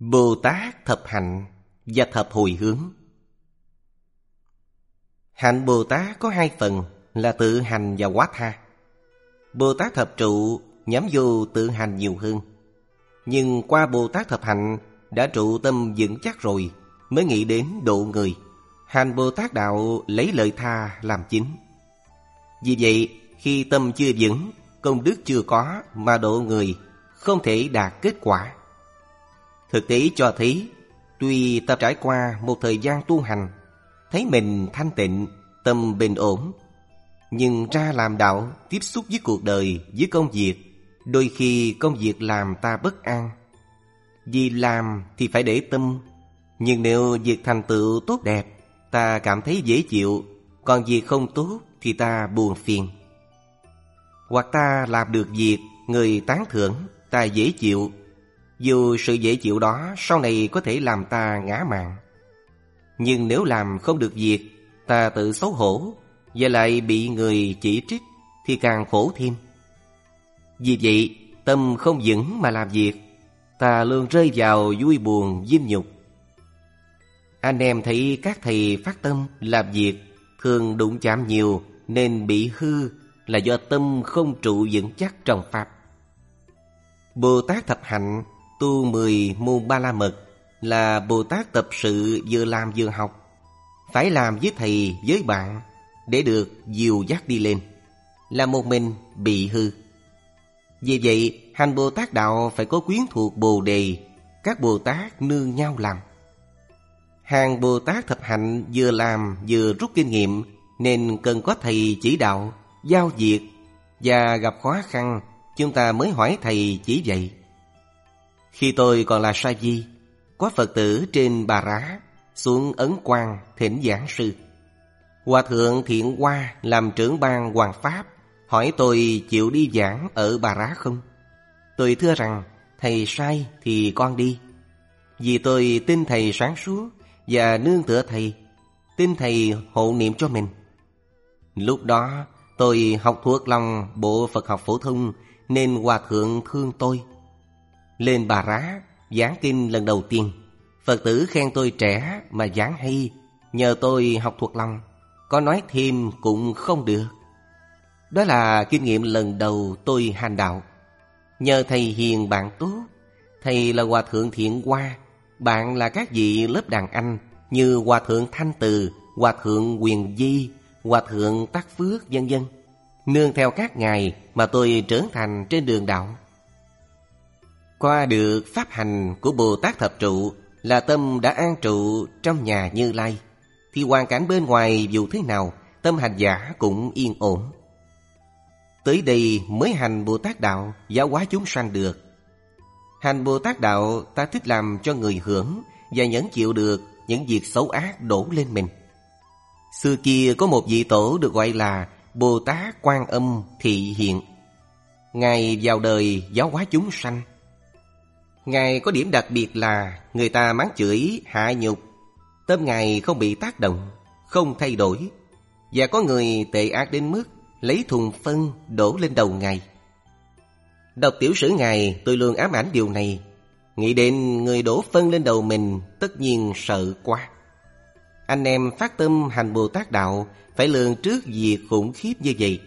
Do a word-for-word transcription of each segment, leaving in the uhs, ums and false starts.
Bồ Tát thập hạnh và thập hồi hướng. Hạnh Bồ Tát có hai phần là tự hành và quá tha. Bồ Tát thập trụ nhắm vô tự hành nhiều hơn, nhưng qua Bồ Tát thập hạnh đã trụ tâm vững chắc rồi mới nghĩ đến độ người. Hành Bồ Tát đạo lấy lợi tha làm chính. Vì vậy, khi tâm chưa vững, công đức chưa có mà độ người, không thể đạt kết quả. Thực tế cho thấy, tuy ta trải qua một thời gian tu hành, thấy mình thanh tịnh, tâm bình ổn, nhưng ra làm đạo, tiếp xúc với cuộc đời, với công việc, đôi khi công việc làm ta bất an. Vì làm thì phải để tâm, nhưng nếu việc thành tựu tốt đẹp, ta cảm thấy dễ chịu, còn việc không tốt thì ta buồn phiền. Hoặc ta làm được việc, người tán thưởng, ta dễ chịu, dù sự dễ chịu đó sau này có thể làm ta ngã mạn. Nhưng nếu làm không được việc, ta tự xấu hổ, và lại bị người chỉ trích, thì càng khổ thêm. Vì vậy, tâm không vững mà làm việc, ta luôn rơi vào vui buồn vinh nhục. Anh em thấy các thầy phát tâm làm việc thường đụng chạm nhiều nên bị hư, là do tâm không trụ vững chắc trong Pháp. Bồ Tát thập hạnh tu mười môn ba la mật là Bồ Tát tập sự vừa làm vừa học, phải làm với thầy với bạn để được dìu dắt đi lên, là một mình bị hư. Vì vậy, hành Bồ Tát đạo phải có quyến thuộc Bồ Đề, các Bồ Tát nương nhau làm. Hàng Bồ Tát thập hạnh vừa làm vừa rút kinh nghiệm, nên cần có thầy chỉ đạo, giao việc, và gặp khó khăn chúng ta mới hỏi thầy chỉ dạy. Khi tôi còn là sa di, có Phật tử trên Bà Rá xuống Ấn Quang thỉnh giảng sư. Hòa thượng Thiện Hoa làm trưởng ban Hoàng Pháp hỏi tôi chịu đi giảng ở Bà Rá không. Tôi thưa rằng thầy sai thì con đi, vì tôi tin thầy sáng suốt và nương tựa thầy, tin thầy hộ niệm cho mình. Lúc đó tôi học thuộc lòng bộ Phật học phổ thông nên Hòa thượng thương tôi. Lên Bà Rá giảng kinh lần đầu tiên, Phật tử khen tôi trẻ mà giảng hay, nhờ tôi học thuộc lòng, có nói thêm cũng không được. Đó là kinh nghiệm lần đầu tôi hành đạo. Nhờ thầy hiền bạn tốt, thầy là Hòa thượng Thiện Hoa, bạn là các vị lớp đàn anh như Hòa thượng Thanh Từ, Hòa thượng Quyền Di, Hòa thượng Tắc Phước, vân vân. Nương theo các ngài mà tôi trưởng thành trên đường đạo. Qua được pháp hành của Bồ Tát thập trụ là tâm đã an trụ trong nhà Như Lai, thì hoàn cảnh bên ngoài dù thế nào, tâm hành giả cũng yên ổn. Tới đây mới hành Bồ Tát đạo giáo hóa chúng sanh được. Hành Bồ Tát đạo ta thích làm cho người hưởng và nhẫn chịu được những việc xấu ác đổ lên mình. Xưa kia có một vị tổ được gọi là Bồ Tát Quan Âm Thị Hiện. Ngài vào đời giáo hóa chúng sanh. Ngài có điểm đặc biệt là người ta mắng chửi, hạ nhục, tâm Ngài không bị tác động, không thay đổi. Và có người tệ ác đến mức lấy thùng phân đổ lên đầu Ngài. Đọc tiểu sử Ngài, tôi luôn ám ảnh điều này. Nghĩ đến người đổ phân lên đầu mình, tất nhiên sợ quá. Anh em phát tâm hành Bồ Tát đạo phải lường trước việc khủng khiếp như vậy.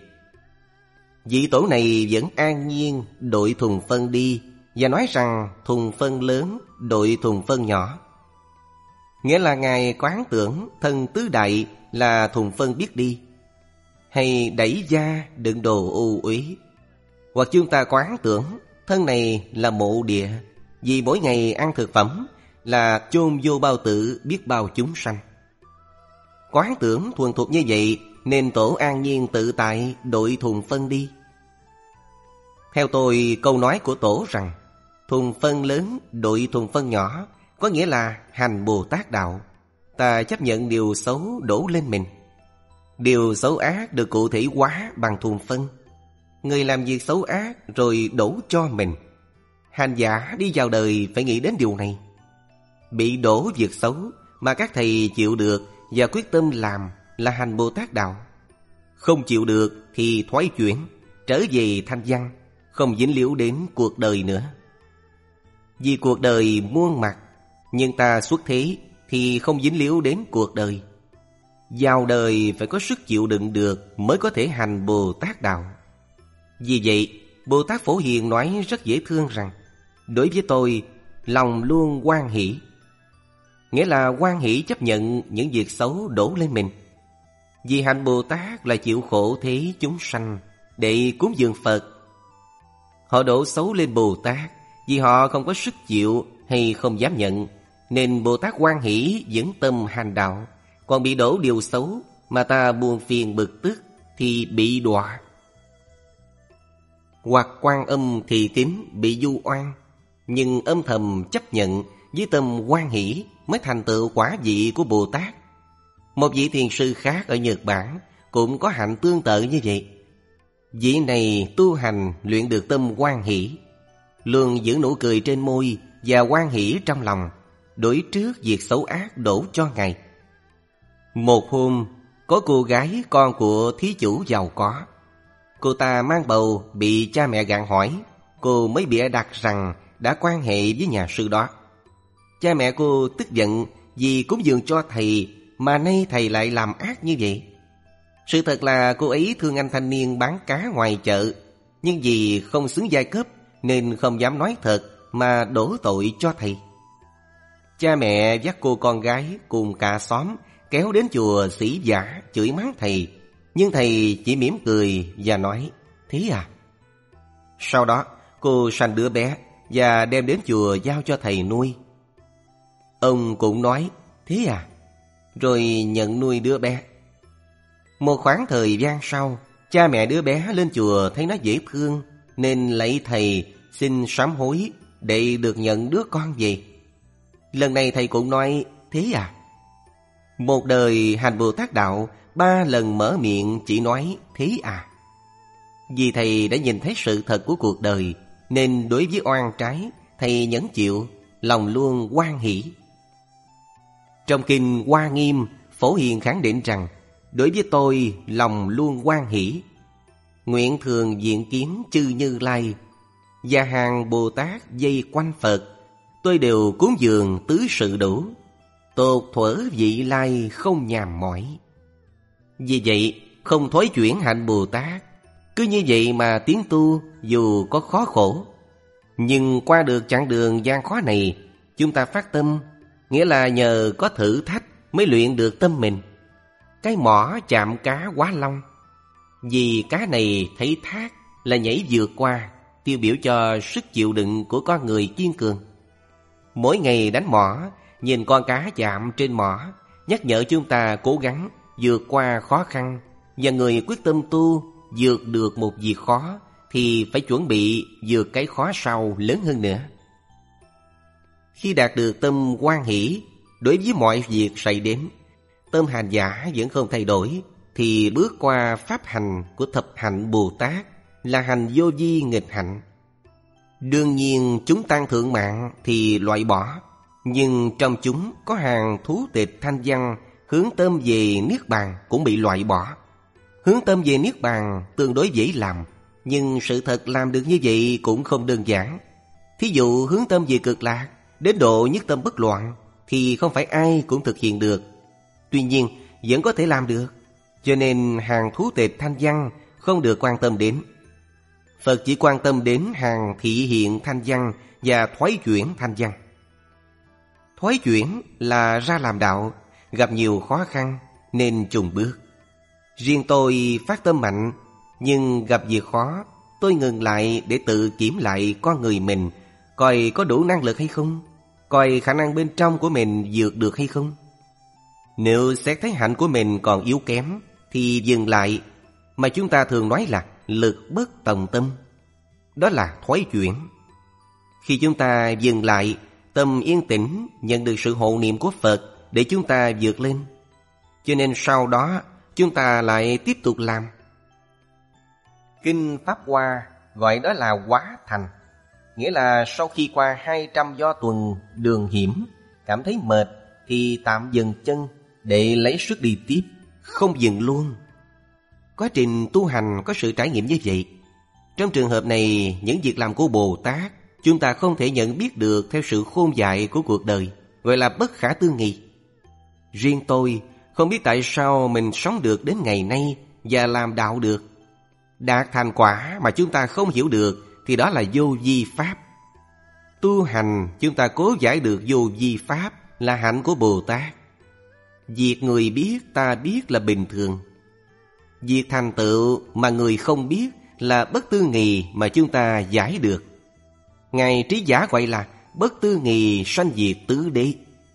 Vị tổ này vẫn an nhiên đội thùng phân đi, và nói rằng thùng phân lớn đội thùng phân nhỏ. Nghĩa là Ngài quán tưởng thân tứ đại là thùng phân biết đi, hay đẩy da đựng đồ ô uế. Hoặc chúng ta quán tưởng thân này là mộ địa, vì mỗi ngày ăn thực phẩm là chôn vô bao tử biết bao chúng sanh. Quán tưởng thuần thuộc như vậy nên tổ an nhiên tự tại đội thùng phân đi. Theo tôi, câu nói của tổ rằng thùng phân lớn đội thùng phân nhỏ có nghĩa là hành Bồ Tát đạo. Ta chấp nhận điều xấu đổ lên mình. Điều xấu ác được cụ thể hóa bằng thùng phân. Người làm việc xấu ác rồi đổ cho mình. Hành giả đi vào đời phải nghĩ đến điều này. Bị đổ việc xấu mà các thầy chịu được và quyết tâm làm là hành Bồ Tát đạo. Không chịu được thì thoái chuyển, trở về thanh văn, không dính líu đến cuộc đời nữa. Vì cuộc đời muôn mặt, Nhưng ta xuất thế thì không dính líu đến cuộc đời. Vào đời phải có sức chịu đựng được mới có thể hành Bồ Tát đạo. Vì vậy, Bồ Tát Phổ Hiền nói rất dễ thương rằng: đối với tôi, lòng luôn hoan hỷ. Nghĩa là hoan hỷ chấp nhận những việc xấu đổ lên mình. Vì hạnh Bồ Tát là chịu khổ thế chúng sanh để cúng dường Phật. Họ đổ xấu lên Bồ Tát vì họ không có sức chịu hay không dám nhận, nên Bồ Tát hoan hỷ vững tâm hành đạo. Còn bị đổ điều xấu mà ta buồn phiền bực tức thì bị đọa. Hoặc Quan Âm Thị Tín bị du oan, nhưng âm thầm chấp nhận với tâm hoan hỷ mới thành tựu quả vị của Bồ Tát. Một vị thiền sư khác ở Nhật Bản cũng có hạnh tương tự như vậy. Vị này tu hành luyện được tâm hoan hỷ, luôn giữ nụ cười trên môi và hoan hỷ trong lòng, đối trước việc xấu ác đổ cho Ngài. Một hôm, có cô gái con của thí chủ giàu có. Cô ta mang bầu bị cha mẹ gạn hỏi, cô mới bịa đặt rằng đã quan hệ với nhà sư đó. Cha mẹ cô tức giận vì cúng dường cho thầy mà nay thầy lại làm ác như vậy. Sự thật là cô ấy thương anh thanh niên bán cá ngoài chợ, nhưng vì không xứng giai cấp nên không dám nói thật mà đổ tội cho thầy. Cha mẹ dắt cô con gái cùng cả xóm kéo đến chùa sĩ vả chửi mắng thầy, nhưng thầy chỉ mỉm cười và nói: thế à. Sau đó cô sanh đứa bé và đem đến chùa giao cho thầy nuôi. Ông cũng nói: thế à, rồi nhận nuôi đứa bé. Một khoảng thời gian sau, cha mẹ đứa bé lên chùa thấy nó dễ thương nên lạy thầy xin sám hối để được nhận đứa con về. Lần này thầy cũng nói: thế à. Một đời hành Bồ Tát đạo, ba lần mở miệng chỉ nói thế à. Vì thầy đã nhìn thấy sự thật của cuộc đời, nên đối với oan trái, thầy nhẫn chịu, lòng luôn hoan hỷ. Trong kinh Hoa Nghiêm, Phổ Hiền khẳng định rằng: đối với tôi, lòng luôn hoan hỷ. Nguyện thường diện kiến chư Như Lai và hàng Bồ Tát dây quanh Phật, tôi đều cúng dường tứ sự đủ, tột thuở vị lai không nhàm mỏi. Vì vậy, không thối chuyển hạnh Bồ Tát, cứ như vậy mà tiến tu dù có khó khổ. Nhưng qua được chặng đường gian khó này, chúng ta phát tâm, nghĩa là nhờ có thử thách mới luyện được tâm mình. Cái mỏ chạm cá quá long, vì cá này thấy thác là nhảy vượt qua, tiêu biểu cho sức chịu đựng của con người kiên cường. Mỗi ngày đánh mỏ, nhìn con cá chạm trên mỏ, nhắc nhở chúng ta cố gắng vượt qua khó khăn. Và người quyết tâm tu, vượt được một việc khó thì phải chuẩn bị vượt cái khó sau lớn hơn nữa. Khi đạt được tâm hoan hỷ đối với mọi việc xảy đến, tâm hành giả vẫn không thay đổi, thì bước qua pháp hành của thập hạnh Bồ Tát là hành vô vi nghịch hạnh. Đương nhiên chúng tăng thượng mạng thì loại bỏ, nhưng trong chúng có hàng thú tịch thanh văn hướng tâm về Niết Bàn cũng bị loại bỏ. Hướng tâm về Niết Bàn tương đối dễ làm, nhưng sự thật làm được như vậy cũng không đơn giản. Thí dụ hướng tâm về Cực Lạc, đến độ nhất tâm bất loạn, thì không phải ai cũng thực hiện được. Tuy nhiên vẫn có thể làm được, cho nên hàng thú tịch thanh văn không được quan tâm đến. Phật chỉ quan tâm đến hàng thị hiện thanh văn và thoái chuyển thanh văn. Thoái chuyển là ra làm đạo, gặp nhiều khó khăn nên chùng bước. Riêng tôi phát tâm mạnh, nhưng gặp việc khó, tôi ngừng lại để tự kiểm lại con người mình, coi có đủ năng lực hay không, coi khả năng bên trong của mình vượt được hay không. Nếu xét thấy hạnh của mình còn yếu kém thì dừng lại, mà chúng ta thường nói là lực bất tòng tâm. Đó là thoái chuyển. Khi chúng ta dừng lại, tâm yên tĩnh, nhận được sự hộ niệm của Phật để chúng ta vượt lên. Cho nên sau đó chúng ta lại tiếp tục làm. Kinh Pháp Hoa gọi đó là hóa thành, nghĩa là sau khi qua hai trăm do tuần đường hiểm, cảm thấy mệt thì tạm dừng chân để lấy sức đi tiếp, không dừng luôn. Quá trình tu hành có sự trải nghiệm như vậy. Trong trường hợp này, những việc làm của Bồ Tát chúng ta không thể nhận biết được theo sự khôn dại của cuộc đời, gọi là bất khả tư nghị. Riêng tôi không biết tại sao mình sống được đến ngày nay và làm đạo được. Đạt thành quả mà chúng ta không hiểu được thì đó là vô vi pháp. Tu hành chúng ta cố giải được vô vi pháp là hạnh của Bồ Tát. Việc người biết ta biết là bình thường. Việc thành tựu mà người không biết là bất tư nghì mà chúng ta giải được. Ngài Trí Giả gọi là bất tư nghì sanh diệt tứ đế.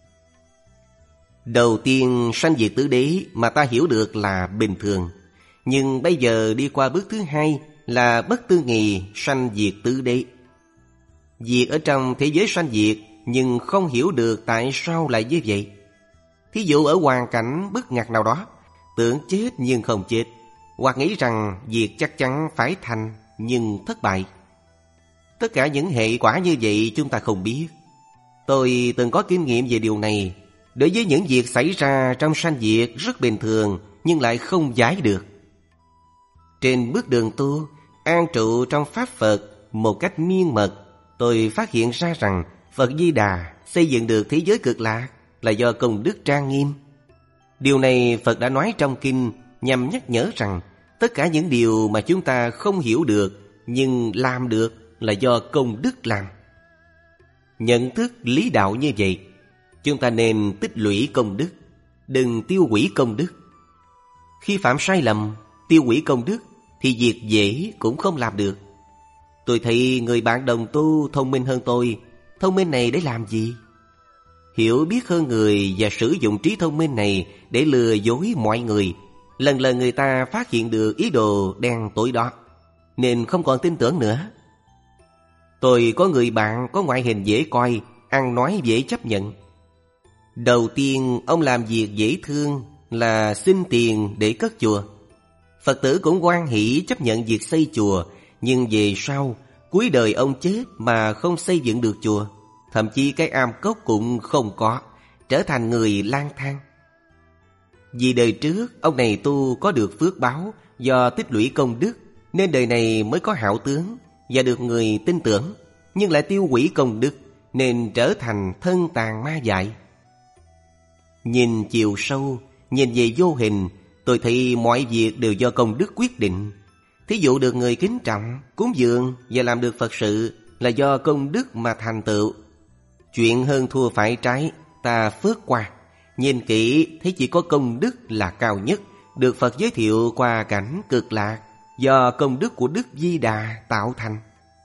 Đầu tiên sanh diệt tứ đế mà ta hiểu được là bình thường. Nhưng bây giờ đi qua bước thứ hai là bất tư nghì sanh diệt tứ đế. Việc ở trong thế giới sanh diệt nhưng không hiểu được tại sao lại như vậy. Thí dụ ở hoàn cảnh bức ngặt nào đó, tưởng chết nhưng không chết, hoặc nghĩ rằng việc chắc chắn phải thành nhưng thất bại. Tất cả những hệ quả như vậy chúng ta không biết. Tôi từng có kinh nghiệm về điều này. Đối với những việc xảy ra trong sanh diệt rất bình thường nhưng lại không giải được. Trên bước đường tu, an trụ trong Pháp Phật một cách miên mật, tôi phát hiện ra rằng Phật Di Đà xây dựng được thế giới cực lạc là do công đức trang nghiêm. Điều này Phật đã nói trong kinh nhằm nhắc nhở rằng tất cả những điều mà chúng ta không hiểu được nhưng làm được là do công đức làm. Nhận thức lý đạo như vậy, chúng ta nên tích lũy công đức, đừng tiêu hủy công đức. Khi phạm sai lầm, tiêu hủy công đức thì việc dễ cũng không làm được. Tôi thấy người bạn đồng tu thông minh hơn tôi. Thông minh này để làm gì? Hiểu biết hơn người và sử dụng trí thông minh này để lừa dối mọi người. Lần lần người ta phát hiện được ý đồ đen tối đó, nên không còn tin tưởng nữa. Tôi có người bạn có ngoại hình dễ coi, ăn nói dễ chấp nhận. Đầu tiên ông làm việc dễ thương là xin tiền để cất chùa. Phật tử cũng hoan hỷ chấp nhận việc xây chùa. Nhưng về sau, cuối đời ông chết mà không xây dựng được chùa, thậm chí cái am cốc cũng không có, trở thành người lang thang. Vì đời trước ông này tu có được phước báo do tích lũy công đức, nên đời này mới có hảo tướng và được người tin tưởng, nhưng lại tiêu hủy công đức nên trở thành thân tàn ma dại. Nhìn chiều sâu, nhìn về vô hình, tôi thấy mọi việc đều do công đức quyết định. Thí dụ được người kính trọng, cúng dường và làm được Phật sự là do công đức mà thành tựu. Chuyện hơn thua phải trái ta phớt qua. Nhìn kỹ thấy chỉ có công đức là cao nhất, được Phật giới thiệu qua cảnh cực lạc, do công đức của Đức Di Đà tạo thành.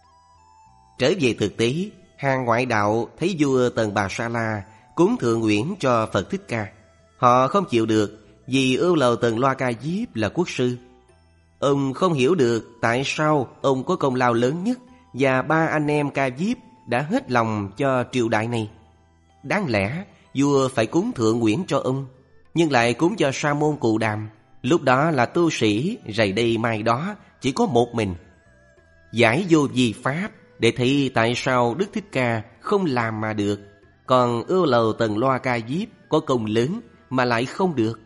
Trở về thực tế, hàng ngoại đạo thấy vua Tần Bà Sa La cúng thượng uyển cho Phật Thích Ca. Họ không chịu được vì ưu lầu Tần Loa Ca Diếp là quốc sư. Ông không hiểu được tại sao ông có công lao lớn nhất và ba anh em Ca Diếp đã hết lòng cho triều đại này. Đáng lẽ vua phải cúng thượng uyển cho ông, nhưng lại cúng cho Sa môn Cù Đàm. Lúc đó là tu sĩ rày đây mai đó, chỉ có một mình. Giải vô vi pháp để thấy tại sao Đức Thích Ca không làm mà được, còn ưu lầu Tần Loa Ca Diếp có công lớn mà lại không được.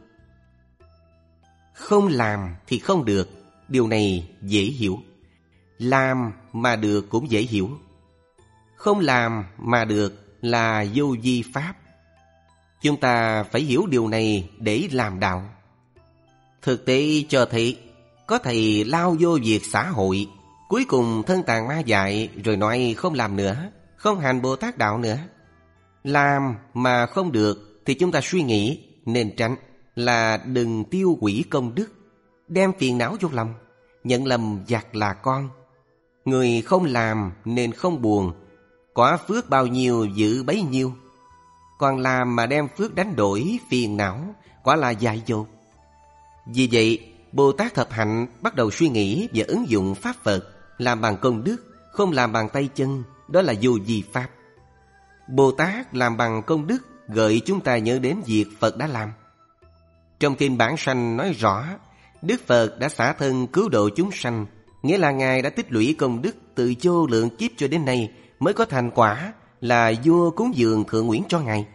Không làm thì không được, điều này dễ hiểu. Làm mà được cũng dễ hiểu. Không làm mà được là vô vi pháp. Chúng ta phải hiểu điều này để làm đạo. Thực tế cho thấy có thầy lao vô việc xã hội, cuối cùng thân tàn ma dại rồi nói không làm nữa, không hành Bồ Tát đạo nữa. Làm mà không được thì chúng ta suy nghĩ nên tránh là đừng tiêu hủy công đức, đem phiền não vô lòng, nhận lầm giặc là con. Người không làm nên không buồn, có phước bao nhiêu giữ bấy nhiêu. Còn làm mà đem phước đánh đổi phiền não, quả là dại dột. Vì vậy, Bồ Tát Thập Hạnh bắt đầu suy nghĩ và ứng dụng Pháp Phật, làm bằng công đức, không làm bằng tay chân, đó là vô vi pháp. Bồ Tát làm bằng công đức gợi chúng ta nhớ đến việc Phật đã làm. Trong kinh Bản Sanh nói rõ, Đức Phật đã xả thân cứu độ chúng sanh, nghĩa là Ngài đã tích lũy công đức từ vô lượng kiếp cho đến nay mới có thành quả là vua cúng dường thượng uyển cho Ngài.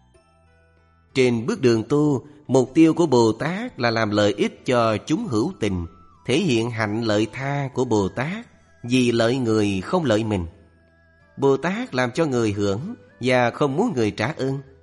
Trên bước đường tu, mục tiêu của Bồ Tát là làm lợi ích cho chúng hữu tình, thể hiện hạnh lợi tha của Bồ Tát, vì lợi người không lợi mình. Bồ Tát làm cho người hưởng và không muốn người trả ơn,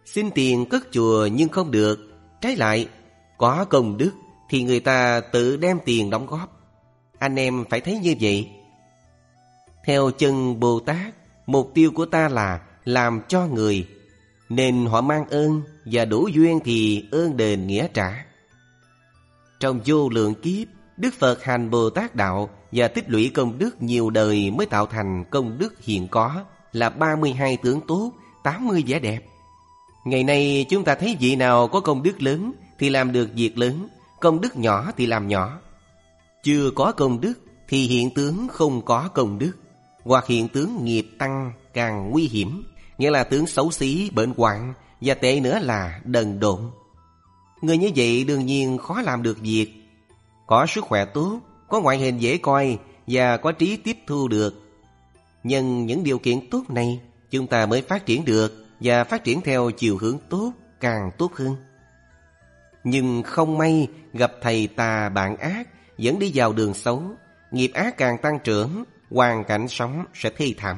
Xin tiền cất chùa nhưng không được. Trái lại, có công đức thì người ta tự đem tiền đóng góp. Anh em phải thấy như vậy. Theo chân Bồ Tát, mục tiêu của ta là làm cho người, nên họ mang ơn, và đủ duyên thì ơn đền nghĩa trả. Trong vô lượng kiếp, Đức Phật hành Bồ Tát đạo và tích lũy công đức nhiều đời mới tạo thành công đức hiện có là ba mươi hai tướng tốt, tám mươi vẻ đẹp. Ngày nay chúng ta thấy vị nào có công đức lớn thì làm được việc lớn, công đức nhỏ thì làm nhỏ. Chưa có công đức thì hiện tướng không có công đức, hoặc hiện tướng nghiệp tăng càng nguy hiểm, nghĩa là tướng xấu xí, bệnh hoạn, và tệ nữa là đần độn. Người như vậy đương nhiên khó làm được việc. Có sức khỏe tốt, có ngoại hình dễ coi và có trí tiếp thu được. Nhân những điều kiện tốt này, chúng ta mới phát triển được, và phát triển theo chiều hướng tốt, càng tốt hơn. Nhưng không may gặp thầy tà bạn ác, dẫn đi vào đường xấu, nghiệp ác càng tăng trưởng, hoàn cảnh sống sẽ thê thảm.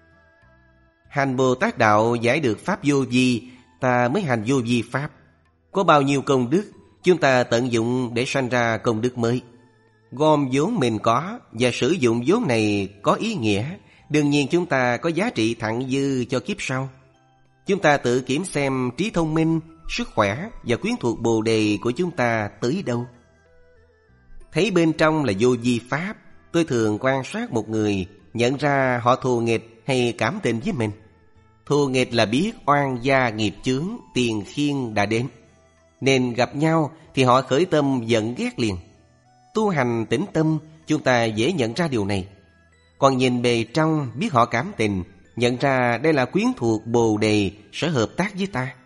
Hành Bồ Tát đạo giải được pháp vô vi, ta mới hành vô vi pháp. Có bao nhiêu công đức, chúng ta tận dụng để sanh ra công đức mới. Gom vốn mình có và sử dụng vốn này có ý nghĩa, đương nhiên chúng ta có giá trị thặng dư cho kiếp sau. Chúng ta tự kiểm xem trí thông minh, sức khỏe và quyến thuộc Bồ đề của chúng ta tới đâu. Thấy bên trong là vô vi pháp, tôi thường quan sát một người, nhận ra họ thù nghịch hay cảm tình với mình. Thù nghịch là biết oan gia nghiệp chướng, tiền khiên đã đến, nên gặp nhau thì họ khởi tâm giận ghét liền. Tu hành tĩnh tâm, chúng ta dễ nhận ra điều này. Còn nhìn bề trong biết họ cảm tình, nhận ra đây là quyến thuộc Bồ đề sẽ hợp tác với ta.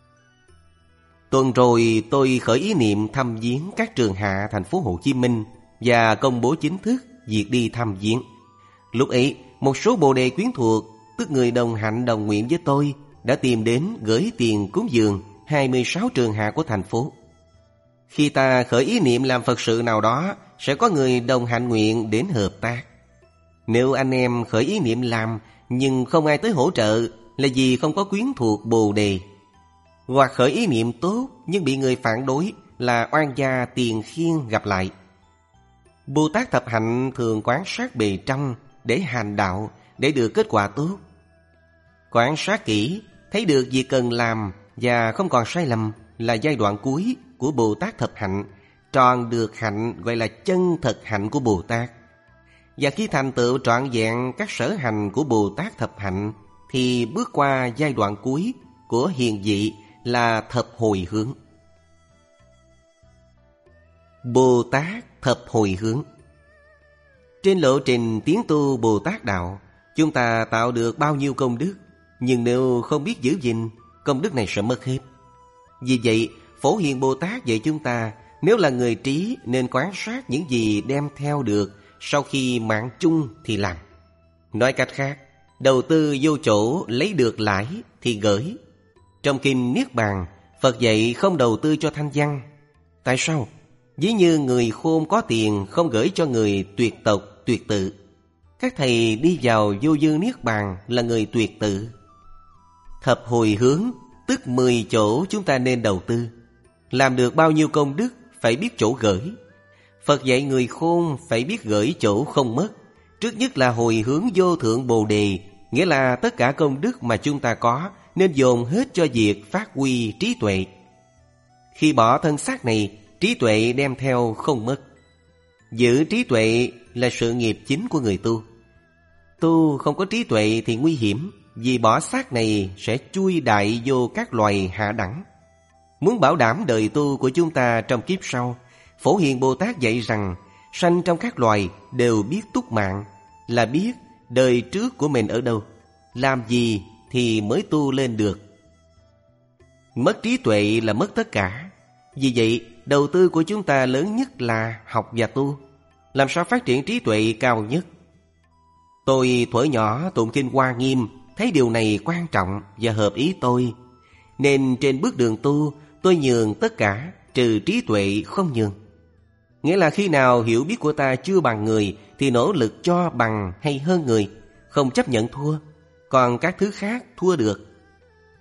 Tuần rồi tôi khởi ý niệm thăm viếng các trường hạ thành phố Hồ Chí Minh và công bố chính thức việc đi thăm viếng. Lúc ấy, một số Bồ đề quyến thuộc, tức người đồng hạnh đồng nguyện với tôi, đã tìm đến gửi tiền cúng dường hai mươi sáu trường hạ của thành phố. Khi ta khởi ý niệm làm Phật sự nào đó, sẽ có người đồng hạnh nguyện đến hợp tác. Nếu anh em khởi ý niệm làm nhưng không ai tới hỗ trợ, là vì không có quyến thuộc Bồ đề. Hoặc khởi ý niệm tốt nhưng bị người phản đối, là oan gia tiền khiên gặp lại. Bồ Tát thập hạnh thường quan sát bề trong để hành đạo, để được kết quả tốt. Quan sát kỹ, thấy được việc cần làm và không còn sai lầm là giai đoạn cuối của Bồ Tát thập hạnh. Tròn được hạnh gọi là chân thật hạnh của Bồ Tát. Và khi thành tựu trọn vẹn các sở hành của Bồ Tát thập hạnh, thì bước qua giai đoạn cuối của hiền vị là thập hồi hướng. Bồ Tát thập hồi hướng. Trên lộ trình tiến tu Bồ Tát đạo, chúng ta tạo được bao nhiêu công đức, nhưng nếu không biết giữ gìn, công đức này sẽ mất hết. Vì vậy, Phổ Hiền Bồ Tát dạy chúng ta, nếu là người trí nên quan sát những gì đem theo được sau khi mạng chung thì làm. Nói cách khác, đầu tư vô chỗ lấy được lãi thì gửi. Trong kinh Niết Bàn, Phật dạy không đầu tư cho thanh văn. Tại sao? Ví như người khôn có tiền không gửi cho người tuyệt tộc, tuyệt tự. Các thầy đi vào vô dư Niết Bàn là người tuyệt tự. Thập hồi hướng, tức mười chỗ chúng ta nên đầu tư. Làm được bao nhiêu công đức phải biết chỗ gửi. Phật dạy người khôn phải biết gửi chỗ không mất. Trước nhất là hồi hướng vô thượng Bồ đề, nghĩa là tất cả công đức mà chúng ta có nên dồn hết cho việc phát huy trí tuệ. Khi bỏ thân xác này, trí tuệ đem theo không mất. Giữ trí tuệ là sự nghiệp chính của người tu. Tu không có trí tuệ thì nguy hiểm, vì bỏ xác này sẽ chui đại vô các loài hạ đẳng. Muốn bảo đảm đời tu của chúng ta trong kiếp sau, Phổ Hiền Bồ Tát dạy rằng sanh trong các loài đều biết túc mạng, là biết đời trước của mình ở đâu, làm gì thì mới tu lên được. Mất trí tuệ là mất tất cả. Vì vậy, đầu tư của chúng ta lớn nhất là học và tu. Làm sao phát triển trí tuệ cao nhất? Tôi thuở nhỏ tụng kinh Hoa Nghiêm, thấy điều này quan trọng và hợp ý tôi, nên trên bước đường tu, tôi nhường tất cả, trừ trí tuệ không nhường. Nghĩa là khi nào hiểu biết của ta chưa bằng người thì nỗ lực cho bằng hay hơn người, không chấp nhận thua. Còn các thứ khác thua được.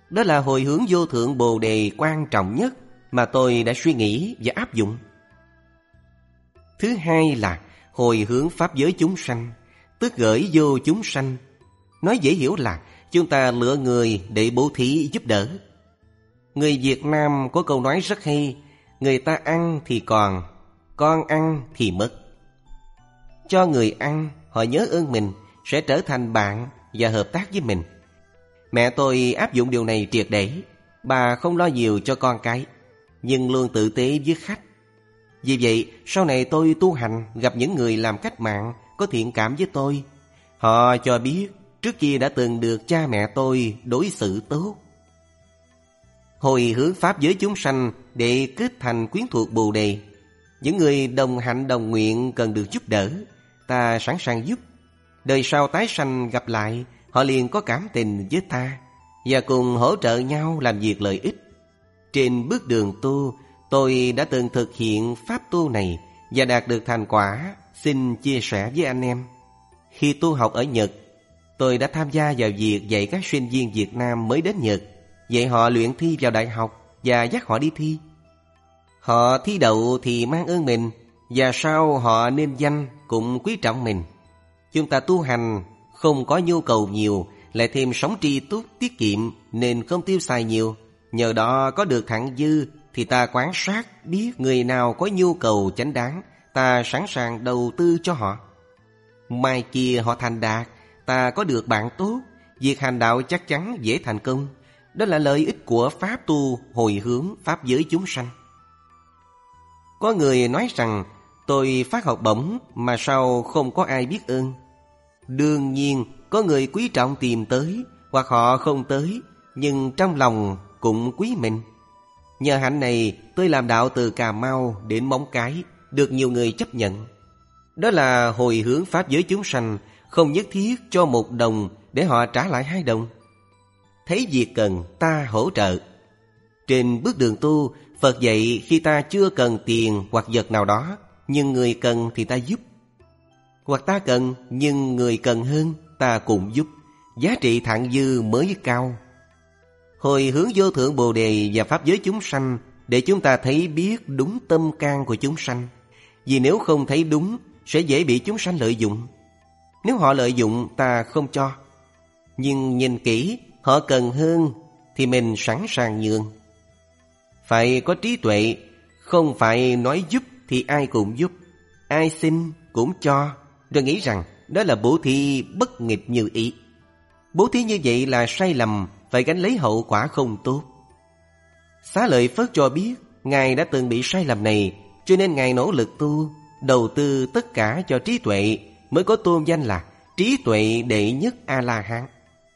Đó là hồi hướng vô thượng Bồ Đề quan trọng nhất mà tôi đã suy nghĩ và áp dụng. Thứ hai là hồi hướng pháp giới chúng sanh, tức gửi vô chúng sanh. Nói dễ hiểu là chúng ta lựa người để bố thí giúp đỡ. Người Việt Nam có câu nói rất hay: người ta ăn thì còn, con ăn thì mất. Cho người ăn, họ nhớ ơn mình, sẽ trở thành bạn và hợp tác với mình. Mẹ tôi áp dụng điều này triệt để. Bà không lo nhiều cho con cái, nhưng luôn tử tế với khách. Vì vậy, sau này tôi tu hành, gặp những người làm cách mạng, có thiện cảm với tôi. Họ cho biết trước kia đã từng được cha mẹ tôi đối xử tốt. Hồi hướng pháp giới chúng sanh để kết thành quyến thuộc Bồ Đề. Những người đồng hạnh đồng nguyện cần được giúp đỡ, ta sẵn sàng giúp. Đời sau tái sanh gặp lại, họ liền có cảm tình với ta và cùng hỗ trợ nhau làm việc lợi ích. Trên bước đường tu, tôi đã từng thực hiện pháp tu này và đạt được thành quả, xin chia sẻ với anh em. Khi tu học ở Nhật, tôi đã tham gia vào việc dạy các sinh viên Việt Nam mới đến Nhật, dạy họ luyện thi vào đại học và dắt họ đi thi. Họ thi đậu thì mang ơn mình, và sau họ nên danh cũng quý trọng mình. Chúng ta tu hành không có nhu cầu nhiều, lại thêm sống tri túc tiết kiệm nên không tiêu xài nhiều. Nhờ đó có được thặng dư thì ta quan sát biết người nào có nhu cầu chánh đáng, ta sẵn sàng đầu tư cho họ. Mai kia họ thành đạt, ta có được bạn tốt, việc hành đạo chắc chắn dễ thành công. Đó là lợi ích của pháp tu hồi hướng pháp giới chúng sanh. Có người nói rằng tôi phát học bổng mà sao không có ai biết ơn. Đương nhiên có người quý trọng tìm tới, hoặc họ không tới, nhưng trong lòng cũng quý mình. Nhờ hạnh này tôi làm đạo từ Cà Mau đến Móng Cái, được nhiều người chấp nhận. Đó là hồi hướng pháp giới chúng sanh, không nhất thiết cho một đồng để họ trả lại hai đồng. Thấy việc cần ta hỗ trợ. Trên bước đường tu, Phật dạy khi ta chưa cần tiền hoặc vật nào đó, nhưng người cần thì ta giúp. Hoặc ta cần nhưng người cần hơn, ta cùng giúp. Giá trị thặng dư mới cao. Hồi hướng vô thượng Bồ Đề và pháp giới chúng sanh để chúng ta thấy biết đúng tâm can của chúng sanh. Vì nếu không thấy đúng, sẽ dễ bị chúng sanh lợi dụng. Nếu họ lợi dụng, ta không cho. Nhưng nhìn kỹ, họ cần hơn thì mình sẵn sàng nhường. Phải có trí tuệ, không phải nói giúp thì ai cũng giúp, ai xin cũng cho, rồi nghĩ rằng đó là bố thí bất nghịch như ý. Bố thí như vậy là sai lầm, phải gánh lấy hậu quả không tốt. Xá Lợi Phất cho biết Ngài đã từng bị sai lầm này, cho nên Ngài nỗ lực tu, đầu tư tất cả cho trí tuệ, mới có tôn danh là trí tuệ đệ nhất A-la-hán.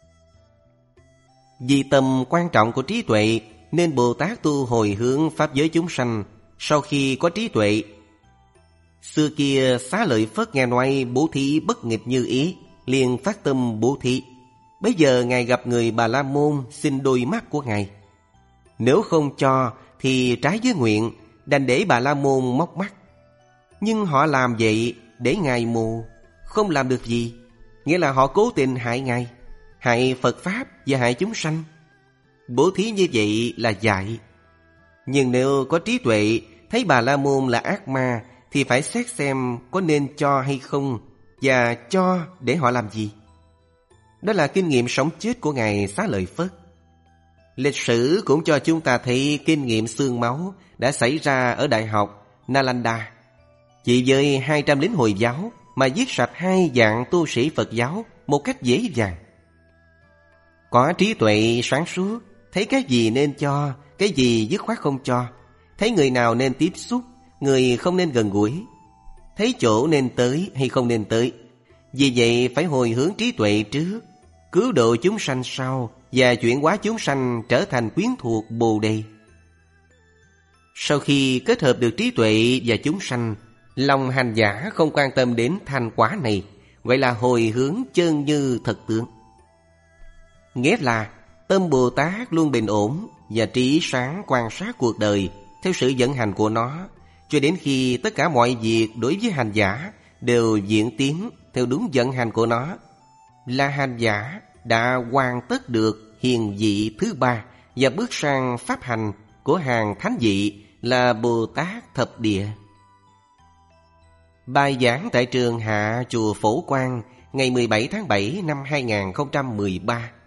Vì tầm quan trọng của trí tuệ nên Bồ Tát tu hồi hướng pháp giới chúng sanh sau khi có trí tuệ. Xưa kia Xá Lợi Phất nghe nói bố thí bất nghịch như ý, liền phát tâm bố thí. Bây giờ Ngài gặp người Bà La Môn xin đôi mắt của Ngài. Nếu không cho thì trái với nguyện, đành để Bà La Môn móc mắt. Nhưng họ làm vậy để Ngài mù, không làm được gì. Nghĩa là họ cố tình hại Ngài, hại Phật Pháp và hại chúng sanh. Bố thí như vậy là dại. Nhưng nếu có trí tuệ, thấy Bà La Môn là ác ma, thì phải xét xem có nên cho hay không, và cho để họ làm gì. Đó là kinh nghiệm sống chết của Ngài Xá Lợi Phất. Lịch sử cũng cho chúng ta thấy kinh nghiệm xương máu đã xảy ra ở Đại học Nalanda. Chỉ với hai trăm lính Hồi giáo mà giết sạch hai vạn tu sĩ Phật giáo một cách dễ dàng. Có trí tuệ sáng suốt, thấy cái gì nên cho, cái gì dứt khoát không cho, thấy người nào nên tiếp xúc, người không nên gần gũi, thấy chỗ nên tới hay không nên tới. Vì vậy phải hồi hướng trí tuệ trước, cứu độ chúng sanh sau, và chuyển hóa chúng sanh trở thành quyến thuộc Bồ Đề. Sau khi kết hợp được trí tuệ và chúng sanh, lòng hành giả không quan tâm đến thành quả này, gọi là hồi hướng chân như thật tướng. Nghĩa là tâm Bồ Tát luôn bình ổn và trí sáng quan sát cuộc đời theo sự vận hành của nó, cho đến khi tất cả mọi việc đối với hành giả đều diễn tiến theo đúng vận hành của nó, là hành giả đã hoàn tất được hiền vị thứ ba và bước sang pháp hành của hàng thánh vị là Bồ Tát Thập Địa. Bài giảng tại trường Hạ chùa Phổ Quang ngày mười bảy tháng bảy năm hai nghìn không trăm mười ba.